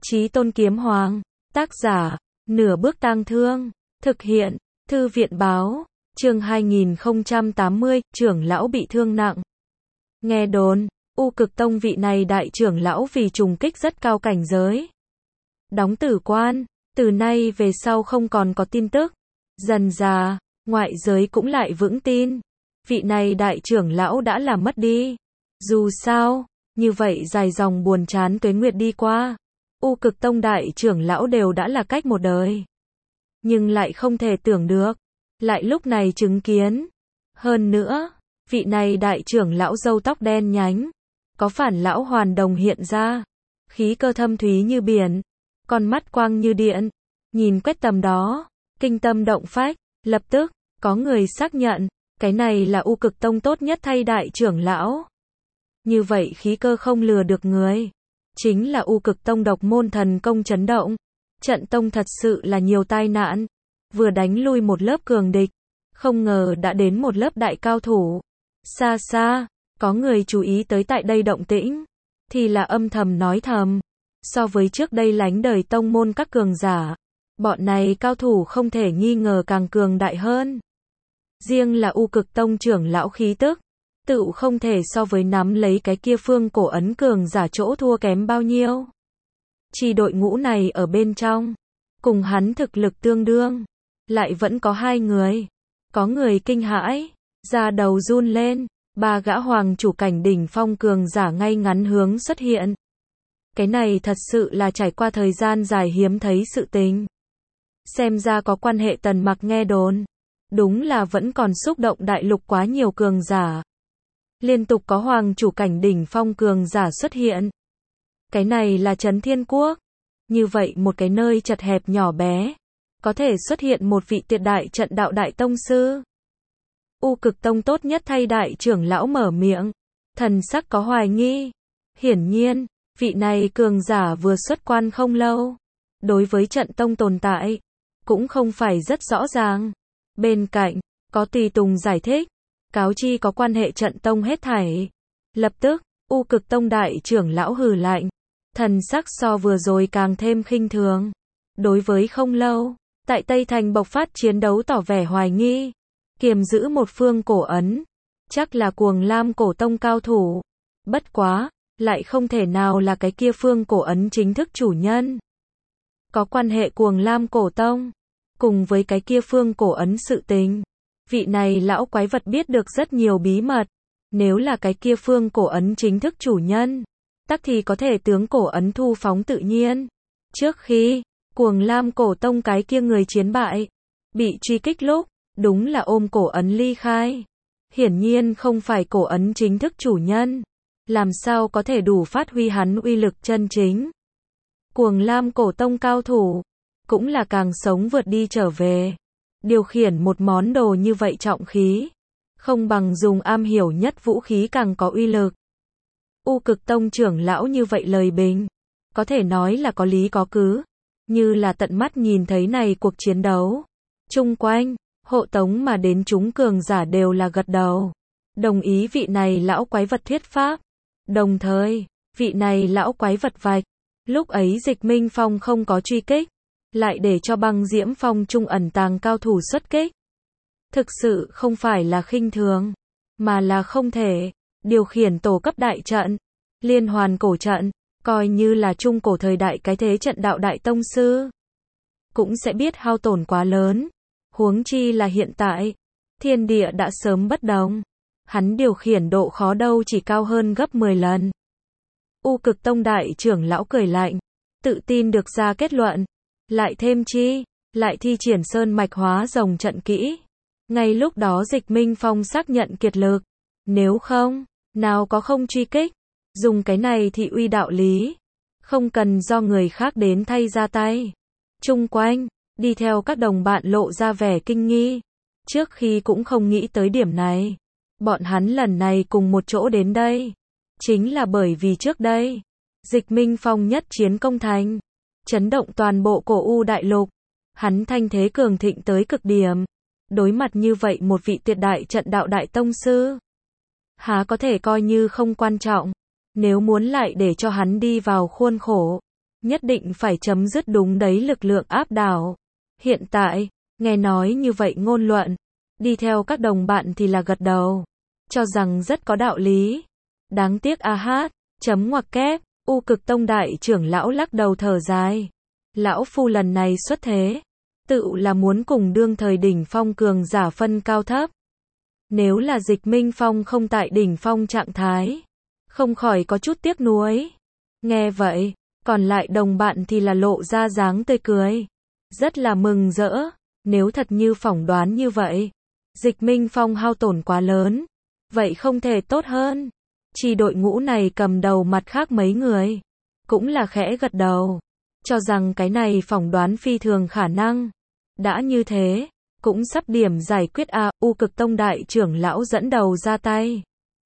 Chí Tôn Kiếm Hoàng, tác giả, Nửa Bước Tang Thương, thực hiện, Thư viện báo, chương 2080, trưởng lão bị thương nặng. Nghe đồn, U Cực Tông vị này đại trưởng lão vì trùng kích rất cao cảnh giới. Đóng tử quan, từ nay về sau không còn có tin tức. Dần dà, ngoại giới cũng lại vững tin. Vị này đại trưởng lão đã làm mất đi. Dù sao, như vậy dài dòng buồn chán tuế nguyệt đi qua. U Cực Tông đại trưởng lão đều đã là cách một đời. Nhưng lại không thể tưởng được. Lại lúc này chứng kiến. Hơn nữa, vị này đại trưởng lão râu tóc đen nhánh. Có phản lão hoàn đồng hiện ra. Khí cơ thâm thúy như biển. Con mắt quang như điện. Nhìn quét tầm đó. Kinh tâm động phách. Lập tức, có người xác nhận. Cái này là U Cực Tông tốt nhất thay đại trưởng lão. Như vậy khí cơ không lừa được người. Chính là U Cực Tông độc môn thần công chấn động. Trận tông thật sự là nhiều tai nạn. Vừa đánh lui một lớp cường địch. Không ngờ đã đến một lớp đại cao thủ. Xa xa, có người chú ý tới tại đây động tĩnh. Thì là âm thầm nói thầm. So với trước đây lánh đời tông môn các cường giả. Bọn này cao thủ không thể nghi ngờ càng cường đại hơn. Riêng là U Cực Tông trưởng lão khí tức. Tự không thể so với nắm lấy cái kia phương cổ ấn cường giả chỗ thua kém bao nhiêu. Chỉ đội ngũ này ở bên trong. Cùng hắn thực lực tương đương. Lại vẫn có hai người. Có người kinh hãi. Da đầu run lên. Ba gã hoàng chủ cảnh đỉnh phong cường giả ngay ngắn hướng xuất hiện. Cái này thật sự là trải qua thời gian dài hiếm thấy sự tình. Xem ra có quan hệ Tần Mặc nghe đồn. Đúng là vẫn còn xúc động đại lục quá nhiều cường giả. Liên tục có hoàng chủ cảnh đỉnh phong cường giả xuất hiện. Cái này là Trấn Thiên Quốc. Như vậy một cái nơi chật hẹp nhỏ bé. Có thể xuất hiện một vị tuyệt đại trận đạo đại tông sư. U Cực Tông tốt nhất thay đại trưởng lão mở miệng. Thần sắc có hoài nghi. Hiển nhiên, vị này cường giả vừa xuất quan không lâu. Đối với trận tông tồn tại, cũng không phải rất rõ ràng. Bên cạnh, có tùy tùng giải thích. Cáo chi có quan hệ trận tông hết thảy. Lập tức, U Cực Tông đại trưởng lão hừ lạnh. Thần sắc so vừa rồi càng thêm khinh thường. Đối với không lâu, tại Tây Thành bộc phát chiến đấu tỏ vẻ hoài nghi. Kiềm giữ một phương cổ ấn. Chắc là Cuồng Lam cổ tông cao thủ. Bất quá, lại không thể nào là cái kia phương cổ ấn chính thức chủ nhân. Có quan hệ Cuồng Lam cổ tông. Cùng với cái kia phương cổ ấn sự tình. Vị này lão quái vật biết được rất nhiều bí mật. Nếu là cái kia phương cổ ấn chính thức chủ nhân, tắc thì có thể tướng cổ ấn thu phóng tự nhiên. Trước khi, Cuồng Lam cổ tông cái kia người chiến bại, bị truy kích lúc, đúng là ôm cổ ấn ly khai. Hiển nhiên không phải cổ ấn chính thức chủ nhân. Làm sao có thể đủ phát huy hắn uy lực chân chính. Cuồng Lam cổ tông cao thủ, cũng là càng sống vượt đi trở về. Điều khiển một món đồ như vậy trọng khí. Không bằng dùng am hiểu nhất vũ khí càng có uy lực. U Cực Tông trưởng lão như vậy lời bình. Có thể nói là có lý có cứ. Như là tận mắt nhìn thấy này cuộc chiến đấu. Chung quanh, hộ tống mà đến chúng cường giả đều là gật đầu. Đồng ý vị này lão quái vật thuyết pháp. Đồng thời, vị này lão quái vật vạch. Lúc ấy Dịch Minh Phong không có truy kích. Lại để cho Băng Diễm Phong trung ẩn tàng cao thủ xuất kích. Thực sự không phải là khinh thường, mà là không thể. Điều khiển tổ cấp đại trận, liên hoàn cổ trận, coi như là trung cổ thời đại cái thế trận đạo đại tông sư. Cũng sẽ biết hao tổn quá lớn. Huống chi là hiện tại, thiên địa đã sớm bất đồng. Hắn điều khiển độ khó đâu chỉ cao hơn gấp 10 lần. U Cực Tông đại trưởng lão cười lạnh, tự tin được ra kết luận. Lại thêm chi, lại thi triển sơn mạch hóa rồng trận kỹ. Ngay lúc đó Dịch Minh Phong xác nhận kiệt lực. Nếu không, nào có không truy kích. Dùng cái này thị uy đạo lý. Không cần do người khác đến thay ra tay. Chung quanh, đi theo các đồng bạn lộ ra vẻ kinh nghi. Trước khi cũng không nghĩ tới điểm này. Bọn hắn lần này cùng một chỗ đến đây. Chính là bởi vì trước đây, Dịch Minh Phong nhất chiến công thành. Chấn động toàn bộ cổ U đại lục. Hắn thanh thế cường thịnh tới cực điểm. Đối mặt như vậy một vị tuyệt đại trận đạo đại tông sư. Há có thể coi như không quan trọng. Nếu muốn lại để cho hắn đi vào khuôn khổ. nhất định phải chấm dứt đúng đấy lực lượng áp đảo. Hiện tại, nghe nói như vậy ngôn luận, đi theo các đồng bạn thì là gật đầu, cho rằng rất có đạo lý. Đáng tiếc chấm ngoặc kép, U Cực Tông đại trưởng lão lắc đầu thở dài. Lão phu lần này xuất thế, tự là muốn cùng đương thời đỉnh phong cường giả phân cao thấp. Nếu là Dịch Minh Phong không tại đỉnh phong trạng thái, không khỏi có chút tiếc nuối. Nghe vậy, còn lại đồng bạn thì là lộ ra dáng tươi cười, rất là mừng rỡ. Nếu thật như phỏng đoán như vậy, Dịch Minh Phong hao tổn quá lớn, vậy không thể tốt hơn. Chi đội ngũ này cầm đầu mặt khác mấy người, cũng là khẽ gật đầu, cho rằng cái này phỏng đoán phi thường khả năng. Đã như thế, cũng sắp điểm giải quyết U Cực Tông đại trưởng lão dẫn đầu ra tay.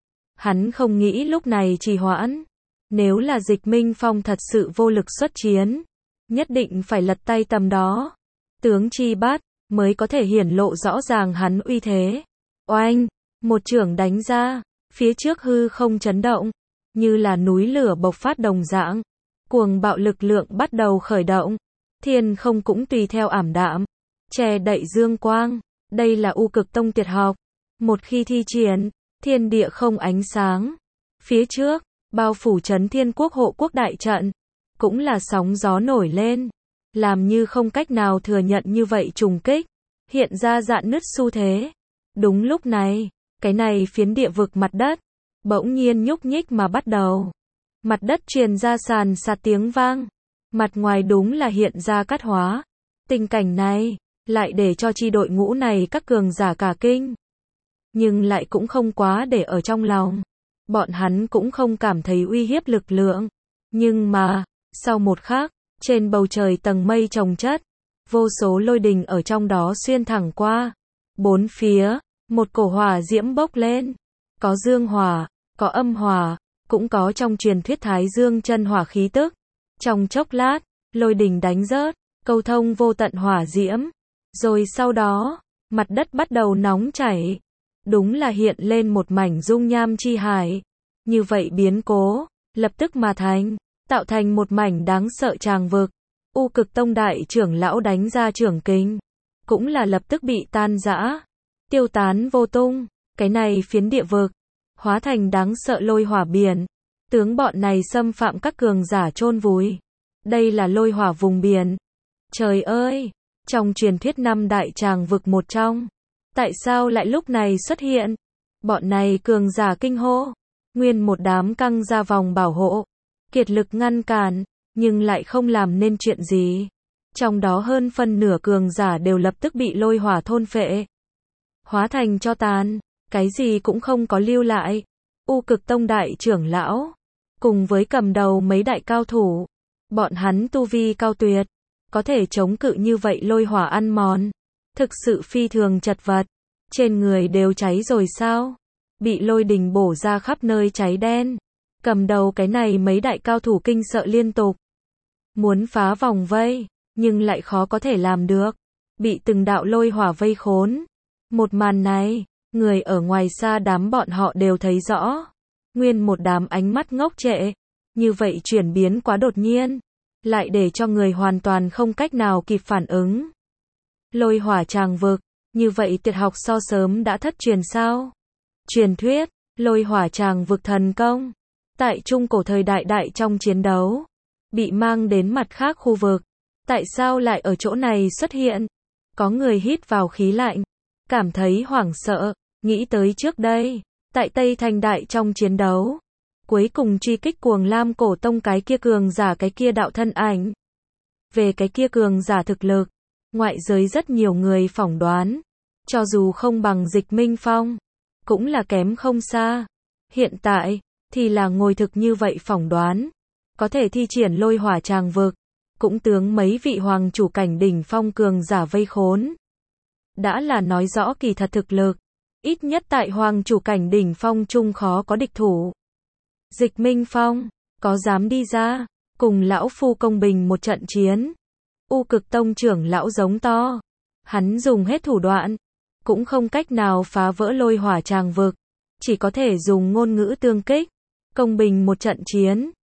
Hắn không nghĩ lúc này trì hoãn. Nếu là Dịch Minh Phong thật sự vô lực xuất chiến, nhất định phải lật tay tầm đó. Tướng chi bát, mới có thể hiển lộ rõ ràng hắn uy thế. Oanh, một chưởng đánh ra, phía trước hư không chấn động, như là núi lửa bộc phát đồng dạng. Cuồng bạo lực lượng bắt đầu khởi động, thiên không cũng tùy theo ảm đạm, che đậy dương quang. Đây là U Cực Tông tuyệt học. Một khi thi triển, thiên địa không ánh sáng. Phía trước, bao phủ Chấn Thiên Quốc hộ quốc đại trận, cũng là sóng gió nổi lên, làm như không cách nào thừa nhận như vậy trùng kích, hiện ra rạn nứt xu thế. Đúng lúc này, cái này phiến địa vực mặt đất, bỗng nhiên nhúc nhích mà bắt đầu. Mặt đất truyền ra sàn sạt tiếng vang, mặt ngoài đúng là hiện ra cát hóa. Tình cảnh này, lại để cho chi đội ngũ này các cường giả cả kinh. Nhưng lại cũng không quá để ở trong lòng. Bọn hắn cũng không cảm thấy uy hiếp lực lượng. Nhưng mà, sau một khắc, trên bầu trời tầng mây chồng chất, vô số lôi đình ở trong đó xuyên thẳng qua. Bốn phía, một cổ hỏa diễm bốc lên. Có dương hỏa, có âm hỏa, cũng có trong truyền thuyết Thái Dương chân hỏa khí tức. Trong chốc lát, lôi đình đánh rớt, câu thông vô tận hỏa diễm. Rồi sau đó, mặt đất bắt đầu nóng chảy. Đúng là hiện lên một mảnh dung nham chi hải. Như vậy biến cố, lập tức mà tạo thành một mảnh đáng sợ tràng vực. U Cực Tông đại trưởng lão đánh ra trưởng kình, cũng là lập tức bị tan rã, tiêu tán vô tung. Cái này phiến địa vực, hóa thành đáng sợ lôi hỏa biển. Tướng bọn này xâm phạm các cường giả chôn vùi. Đây là lôi hỏa vùng biển. Trời ơi, trong truyền thuyết năm đại tràng vực một trong, tại sao lại lúc này xuất hiện? Bọn này cường giả kinh hô, nguyên một đám căng ra vòng bảo hộ, kiệt lực ngăn cản, nhưng lại không làm nên chuyện gì. Trong đó hơn phân nửa cường giả đều lập tức bị lôi hỏa thôn phệ, hóa thành tro tàn, cái gì cũng không có lưu lại. U Cực Tông đại trưởng lão, cùng với cầm đầu mấy đại cao thủ, bọn hắn tu vi cao tuyệt, có thể chống cự như vậy lôi hỏa ăn mòn, thực sự phi thường chật vật. Trên người đều cháy rồi sao? Bị lôi đình bổ ra khắp nơi cháy đen. Cầm đầu cái này mấy đại cao thủ kinh sợ liên tục. Muốn phá vòng vây, nhưng lại khó có thể làm được. Bị từng đạo lôi hỏa vây khốn. Một màn này, người ở ngoài xa đám bọn họ đều thấy rõ. Nguyên một đám ánh mắt ngốc trệ. Như vậy chuyển biến quá đột nhiên, lại để cho người hoàn toàn không cách nào kịp phản ứng. Lôi hỏa tràng vực, như vậy tuyệt học so sớm đã thất truyền sao? Truyền thuyết, lôi hỏa tràng vực thần công, tại trung cổ thời đại trong chiến đấu, bị mang đến mặt khác khu vực. Tại sao lại ở chỗ này xuất hiện? Có người hít vào khí lạnh, cảm thấy hoảng sợ, nghĩ tới trước đây, tại Tây Thành đại trong chiến đấu, cuối cùng truy kích Cuồng Lam Cổ Tông cái kia cường giả cái kia đạo thân ảnh. Về cái kia cường giả thực lực, ngoại giới rất nhiều người phỏng đoán, cho dù không bằng Dịch Minh Phong, cũng là kém không xa. Hiện tại, thì là ngồi thực như vậy phỏng đoán, có thể thi triển lôi hỏa tràng vực, cũng tướng mấy vị hoàng chủ cảnh đỉnh phong cường giả vây khốn. Đã là nói rõ kỳ thật thực lực, ít nhất tại hoàng chủ cảnh đỉnh phong chung khó có địch thủ. Dịch Minh Phong, có dám đi ra, cùng lão phu công bình một trận chiến? U Cực Tông trưởng lão giống to, hắn dùng hết thủ đoạn, cũng không cách nào phá vỡ lôi hỏa tràng vực, chỉ có thể dùng ngôn ngữ tương kích, công bình một trận chiến.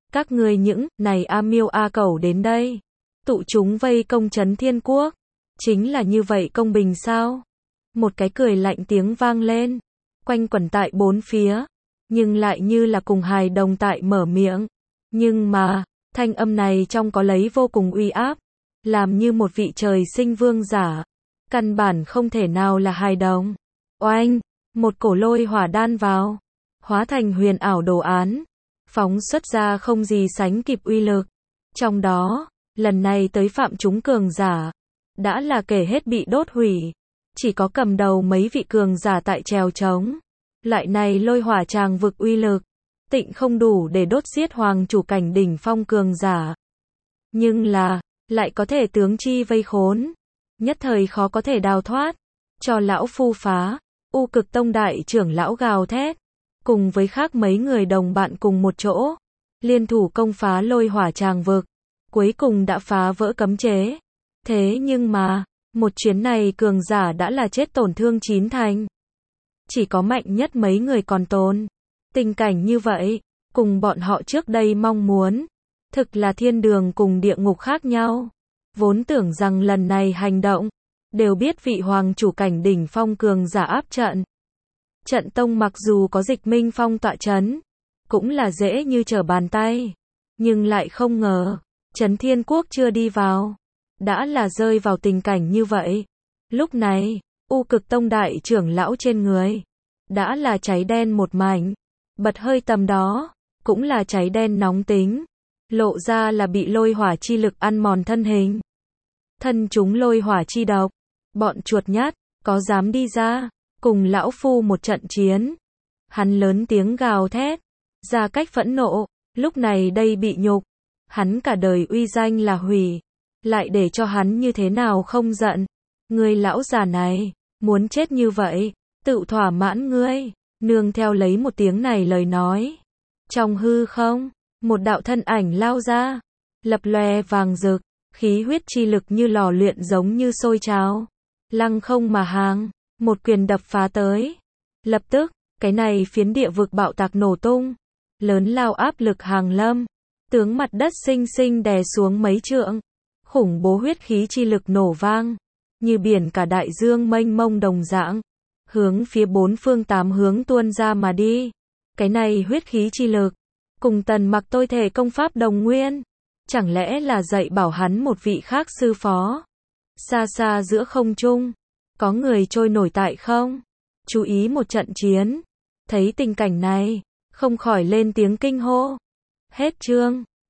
Các ngươi những này A Miêu A Cẩu đến đây, tụ chúng vây công trấn Thiên Quốc, chính là như vậy công bình sao? Một cái cười lạnh tiếng vang lên, quanh quẩn tại bốn phía, nhưng lại như là cùng hài đồng tại mở miệng. Nhưng mà, thanh âm này trong có lấy vô cùng uy áp, làm như một vị trời sinh vương giả, căn bản không thể nào là hài đồng. Oanh, một cổ lôi hỏa đan vào, hóa thành huyền ảo đồ án, phóng xuất ra không gì sánh kịp uy lực. Trong đó, lần này tới phạm chúng cường giả, đã là kể hết bị đốt hủy, chỉ có cầm đầu mấy vị cường giả tại trèo trống. Loại này lôi hỏa tràng vực uy lực, tịnh không đủ để đốt giết hoàng chủ cảnh đỉnh phong cường giả. Nhưng là, lại có thể tướng chi vây khốn, nhất thời khó có thể đào thoát, cho lão phu phá. U Cực Tông đại trưởng lão gào thét, cùng với khác mấy người đồng bạn cùng một chỗ, liên thủ công phá lôi hỏa tràng vực, cuối cùng đã phá vỡ cấm chế. Thế nhưng mà, một chuyến này cường giả đã là chết tổn thương 9 thành. Chỉ có mạnh nhất mấy người còn tồn. Tình cảnh như vậy, cùng bọn họ trước đây mong muốn, thực là thiên đường cùng địa ngục khác nhau. Vốn tưởng rằng lần này hành động, đều biết vị hoàng chủ cảnh đỉnh phong cường giả áp trận. Trận tông mặc dù có Dịch Minh Phong tọa chấn, cũng là dễ như trở bàn tay. Nhưng lại không ngờ, Trấn Thiên Quốc chưa đi vào, đã là rơi vào tình cảnh như vậy. Lúc này, U Cực Tông đại trưởng lão trên người, đã là cháy đen một mảnh. Bật hơi tầm đó, cũng là cháy đen nóng tính. Lộ ra là bị lôi hỏa chi lực ăn mòn thân hình. Thân chúng lôi hỏa chi độc. Bọn chuột nhát, có dám đi ra, cùng lão phu một trận chiến. Hắn lớn tiếng gào thét, ra cách phẫn nộ, lúc này đây bị nhục. Hắn cả đời uy danh là hủy, lại để cho hắn như thế nào không giận. Ngươi lão già này, muốn chết như vậy, tự thỏa mãn ngươi. Nương theo lấy một tiếng này lời nói. Trong hư không, một đạo thân ảnh lao ra, lập lòe vàng rực, khí huyết chi lực như lò luyện giống như sôi trào. Lăng không mà hàng, một quyền đập phá tới. Lập tức, cái này phiến địa vực bạo tạc nổ tung, lớn lao áp lực hàng lâm, tướng mặt đất sinh sinh đè xuống mấy trượng. Khủng bố huyết khí chi lực nổ vang, như biển cả đại dương mênh mông đồng dạng, hướng phía bốn phương tám hướng tuôn ra mà đi. Cái này huyết khí chi lực, cùng Tần Mặc tôi thể công pháp đồng nguyên, chẳng lẽ là dạy bảo hắn một vị khác sư phó? Xa xa giữa không trung, có người trôi nổi tại không? Chú ý một trận chiến. Thấy tình cảnh này, không khỏi lên tiếng kinh hô. Hết chương.